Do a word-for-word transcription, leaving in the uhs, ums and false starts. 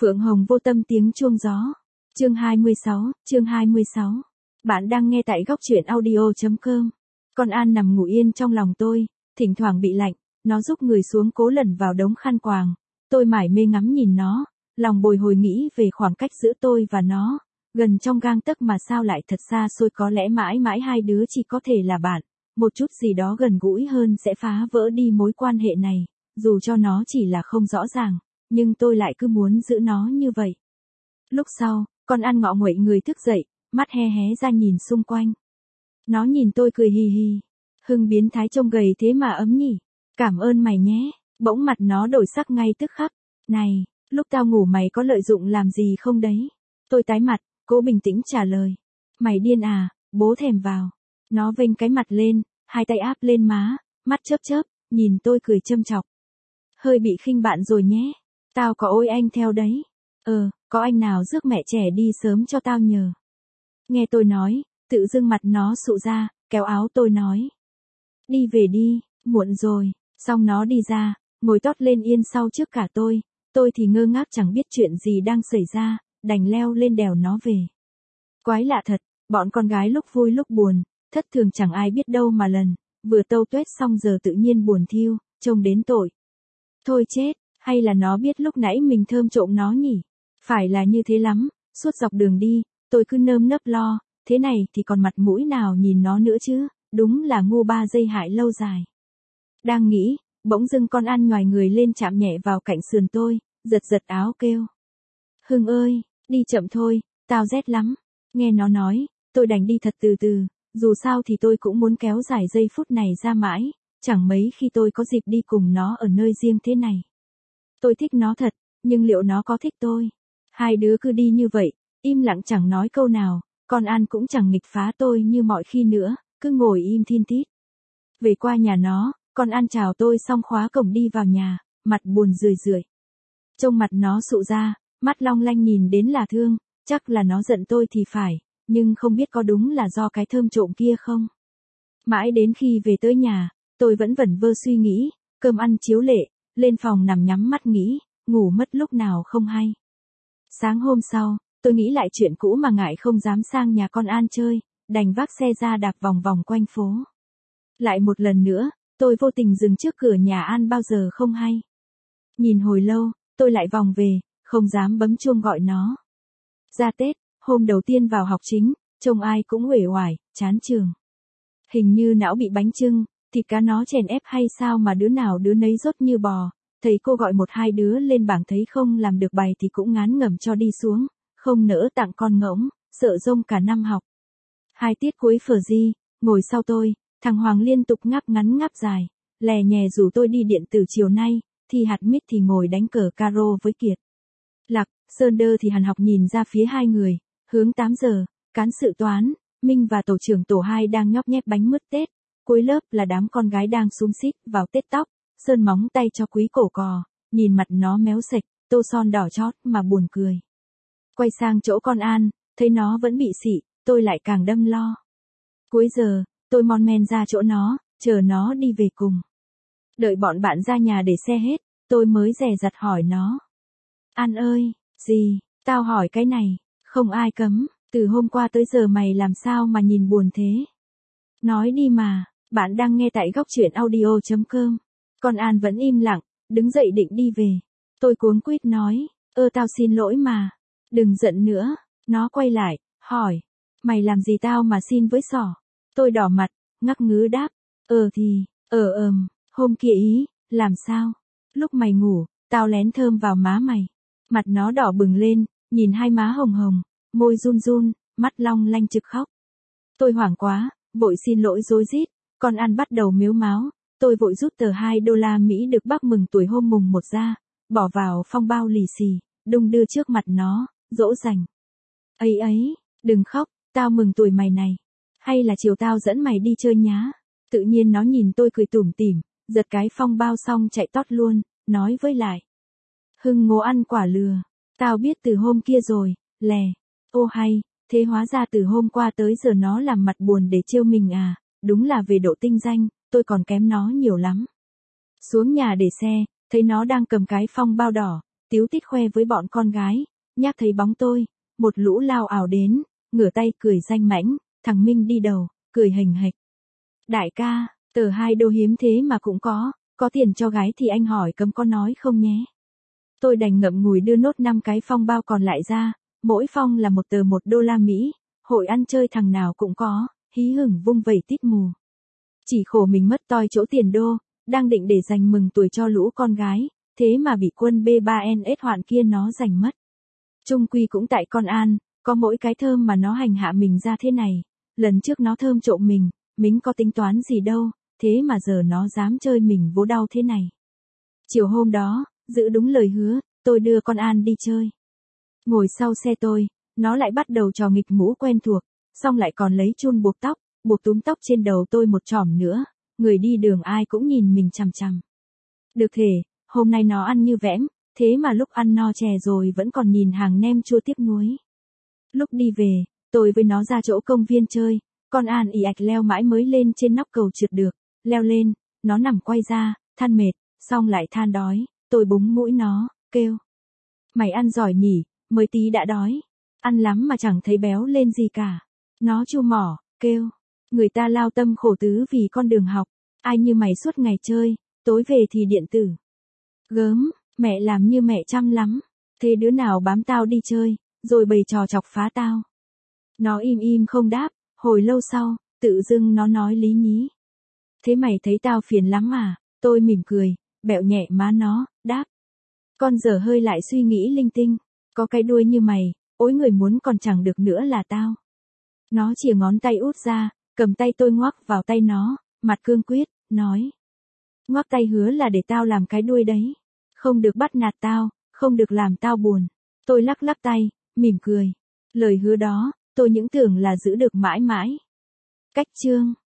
Phượng Hồng Vô Tâm tiếng chuông gió. Chương hai mươi sáu, chương hai mươi sáu. Bạn đang nghe tại góc truyện audio chấm com. Con An nằm ngủ yên trong lòng tôi, thỉnh thoảng bị lạnh, nó rúc người xuống cố lẩn vào đống khăn quàng. Tôi mải mê ngắm nhìn nó, lòng bồi hồi nghĩ về khoảng cách giữa tôi và nó, gần trong gang tấc mà sao lại thật xa xôi, có lẽ mãi mãi hai đứa chỉ có thể là bạn, một chút gì đó gần gũi hơn sẽ phá vỡ đi mối quan hệ này, dù cho nó chỉ là không rõ ràng, nhưng tôi lại cứ muốn giữ nó như vậy. Lúc sau, con An ngọ nguậy người thức dậy, mắt hé hé ra nhìn xung quanh. Nó nhìn tôi cười hì hì. Hưng biến thái trông gầy thế mà ấm nhỉ. Cảm ơn mày nhé. Bỗng mặt nó đổi sắc ngay tức khắc. Này, lúc tao ngủ mày có lợi dụng làm gì không đấy? Tôi tái mặt, cố bình tĩnh trả lời. Mày điên à, bố thèm vào. Nó vênh cái mặt lên, hai tay áp lên má, mắt chớp chớp, nhìn tôi cười châm chọc. Hơi bị khinh bạn rồi nhé. Tao có ôi anh theo đấy. Ờ, có anh nào rước mẹ trẻ đi sớm cho tao nhờ. Nghe tôi nói, tự dưng mặt nó sụ ra, kéo áo tôi nói. Đi về đi, muộn rồi. Xong nó đi ra, ngồi tót lên yên sau trước cả tôi. Tôi thì ngơ ngác chẳng biết chuyện gì đang xảy ra, đành leo lên đèo nó về. Quái lạ thật, bọn con gái lúc vui lúc buồn, thất thường chẳng ai biết đâu mà lần, vừa tâu tuét xong giờ tự nhiên buồn thiu, trông đến tội. Thôi chết, hay là nó biết lúc nãy mình thơm trộm nó nhỉ? Phải là như thế lắm, suốt dọc đường đi, tôi cứ nơm nớp lo, thế này thì còn mặt mũi nào nhìn nó nữa chứ, đúng là ngu ba giây hại lâu dài. Đang nghĩ, bỗng dưng con An nhoài người lên chạm nhẹ vào cạnh sườn tôi, giật giật áo kêu. Hưng ơi, đi chậm thôi, tao rét lắm. Nghe nó nói, tôi đành đi thật từ từ, dù sao thì tôi cũng muốn kéo dài giây phút này ra mãi, chẳng mấy khi tôi có dịp đi cùng nó ở nơi riêng thế này. Tôi thích nó thật, nhưng liệu nó có thích tôi? Hai đứa cứ đi như vậy, im lặng chẳng nói câu nào, con An cũng chẳng nghịch phá tôi như mọi khi nữa, cứ ngồi im thin thít. Về qua nhà nó, con An chào tôi xong khóa cổng đi vào nhà, mặt buồn rười rượi. Trông mặt nó sụ ra, mắt long lanh nhìn đến là thương, chắc là nó giận tôi thì phải, nhưng không biết có đúng là do cái thơm trộm kia không? Mãi đến khi về tới nhà, tôi vẫn vẩn vơ suy nghĩ, cơm ăn chiếu lệ, lên phòng nằm nhắm mắt nghĩ, ngủ mất lúc nào không hay. Sáng hôm sau, tôi nghĩ lại chuyện cũ mà ngại không dám sang nhà con An chơi, đành vác xe ra đạp vòng vòng quanh phố. Lại một lần nữa, tôi vô tình dừng trước cửa nhà An bao giờ không hay. Nhìn hồi lâu, tôi lại vòng về, không dám bấm chuông gọi nó. Ra Tết, hôm đầu tiên vào học chính, trông ai cũng uể oải, chán trường. Hình như não bị bánh chưng, thịt cá nó chèn ép hay sao mà đứa nào đứa nấy rốt như bò. Thầy cô gọi một hai đứa lên bảng thấy không làm được bài thì cũng ngán ngẩm cho đi xuống, không nỡ tặng con ngỗng, sợ rông cả năm học. Hai tiết cuối phở di, ngồi sau tôi, thằng Hoàng liên tục ngáp ngắn ngáp dài, lè nhè rủ tôi đi điện tử chiều nay, thì hạt mít thì ngồi đánh cờ caro với Kiệt. Lạc, Sơn Đơ thì hằn học nhìn ra phía hai người, hướng tám giờ, cán sự toán, Minh và tổ trưởng tổ hai đang nhóp nhép bánh mứt Tết, cuối lớp là đám con gái đang xúm xít vào tết tóc. Sơn móng tay cho quý cổ cò, nhìn mặt nó méo sạch, tô son đỏ chót mà buồn cười. Quay sang chỗ con An, thấy nó vẫn bị xị, tôi lại càng đâm lo. Cuối giờ, tôi mon men ra chỗ nó, chờ nó đi về cùng. Đợi bọn bạn ra nhà để xe hết, tôi mới dè dặt hỏi nó. An ơi, gì, tao hỏi cái này, không ai cấm, từ hôm qua tới giờ mày làm sao mà nhìn buồn thế? Nói đi mà, bạn đang nghe tại góc truyện audio chấm com. Con An vẫn im lặng, đứng dậy định đi về. Tôi cuống quýt nói, ơ tao xin lỗi mà, đừng giận nữa. Nó quay lại, hỏi, mày làm gì tao mà xin với sỏ? Tôi đỏ mặt, ngắc ngứ đáp, ờ thì, ờ ờm, hôm kia ý, làm sao? Lúc mày ngủ, tao lén thơm vào má mày. Mặt nó đỏ bừng lên, nhìn hai má hồng hồng, môi run run, mắt long lanh trực khóc. Tôi hoảng quá, vội xin lỗi rối rít, con An bắt đầu mếu máo. Tôi vội rút tờ hai đô la Mỹ được bác mừng tuổi hôm mùng một ra, bỏ vào phong bao lì xì, đung đưa trước mặt nó, dỗ dành. Ấy ấy, đừng khóc, tao mừng tuổi mày này. Hay là chiều tao dẫn mày đi chơi nhá. Tự nhiên nó nhìn tôi cười tủm tỉm, giật cái phong bao xong chạy tót luôn, nói với lại. Hưng ngố ăn quả lừa, tao biết từ hôm kia rồi, lè. Ô hay, thế hóa ra từ hôm qua tới giờ nó làm mặt buồn để trêu mình à, đúng là về độ tinh danh. Tôi còn kém nó nhiều lắm. Xuống nhà để xe, thấy nó đang cầm cái phong bao đỏ, tíu tít khoe với bọn con gái, nhác thấy bóng tôi, một lũ lao ảo đến, ngửa tay cười danh mãnh, thằng Minh đi đầu, cười hềnh hệch. Đại ca, tờ hai đô hiếm thế mà cũng có, có tiền cho gái thì anh hỏi cấm có nói không nhé. Tôi đành ngậm ngùi đưa nốt năm cái phong bao còn lại ra, mỗi phong là một tờ một đô la Mỹ, hội ăn chơi thằng nào cũng có, hí hửng vung vẩy tít mù. Chỉ khổ mình mất toi chỗ tiền đô, đang định để dành mừng tuổi cho lũ con gái, thế mà bị quân B ba N S hoạn kia nó giành mất. Trung quy cũng tại con An, có mỗi cái thơm mà nó hành hạ mình ra thế này, lần trước nó thơm trộm mình, mình có tính toán gì đâu, thế mà giờ nó dám chơi mình vố đau thế này. Chiều hôm đó, giữ đúng lời hứa, tôi đưa con An đi chơi. Ngồi sau xe tôi, nó lại bắt đầu trò nghịch mũ quen thuộc, xong lại còn lấy chun buộc tóc, buộc túm tóc trên đầu tôi một chỏm nữa, người đi đường ai cũng nhìn mình chằm chằm. Được thể, hôm nay nó ăn như vẽm, thế mà lúc ăn no chè rồi vẫn còn nhìn hàng nem chua tiếp nuối. Lúc đi về, tôi với nó ra chỗ công viên chơi, con An ì ạch leo mãi mới lên trên nóc cầu trượt được, leo lên, nó nằm quay ra, than mệt, xong lại than đói, tôi búng mũi nó, kêu. Mày ăn giỏi nhỉ, mới tí đã đói, ăn lắm mà chẳng thấy béo lên gì cả. Nó chu mỏ, kêu, người ta lao tâm khổ tứ vì con đường học, ai như mày suốt ngày chơi, tối về thì điện tử. Gớm, mẹ làm như mẹ chăm lắm, thế đứa nào bám tao đi chơi, rồi bày trò chọc phá tao. Nó im im không đáp, hồi lâu sau, tự dưng nó nói lý nhí. Thế mày thấy tao phiền lắm à? Tôi mỉm cười, bẹo nhẹ má nó, đáp. Con giờ hơi lại suy nghĩ linh tinh, có cái đuôi như mày, ối người muốn còn chẳng được nữa là tao. Nó chìa ngón tay út ra, cầm tay tôi ngoắc vào tay nó, mặt cương quyết, nói. Ngoắc tay hứa là để tao làm cái đuôi đấy. Không được bắt nạt tao, không được làm tao buồn. Tôi lắc lắc tay, mỉm cười. Lời hứa đó, tôi những tưởng là giữ được mãi mãi. Cách chương